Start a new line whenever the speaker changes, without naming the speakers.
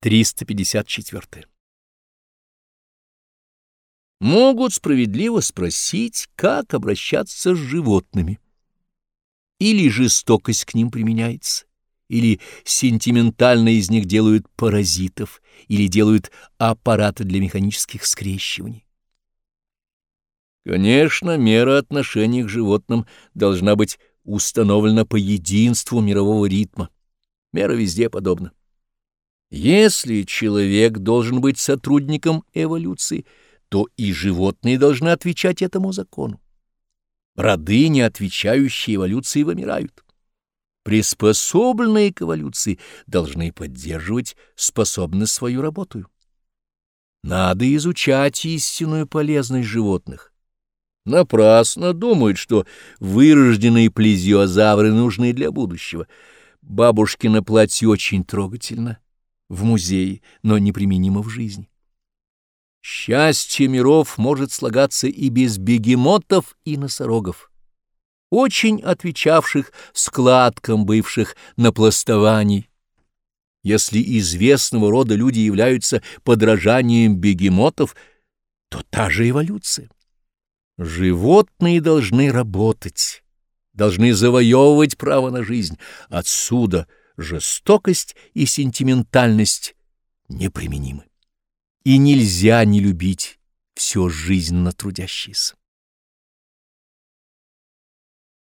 354. Могут справедливо спросить, как обращаться с животными. Или жестокость к ним применяется, или сентиментально из них делают паразитов, или делают аппараты для механических скрещиваний. Конечно, мера отношения к животным должна быть установлена по единству мирового ритма. Мера везде подобна. Если человек должен быть сотрудником эволюции, то и животные должны отвечать этому закону. Роды, не отвечающие эволюции, вымирают. Приспособленные к эволюции должны поддерживать способность свою работу. Надо изучать истинную полезность животных. Напрасно думают, что вырожденные плезиозавры нужны для будущего. Бабушкино платье очень трогательно в музее, но неприменимо в жизни. Счастье миров может слагаться и без бегемотов и носорогов, очень отвечавших складкам бывших напластований. Если известного рода люди являются подражанием бегемотов, то та же эволюция. Животные должны работать, должны завоевывать право на жизнь. Отсюда жестокость и сентиментальность неприменимы. И нельзя не любить все жизненно трудящееся.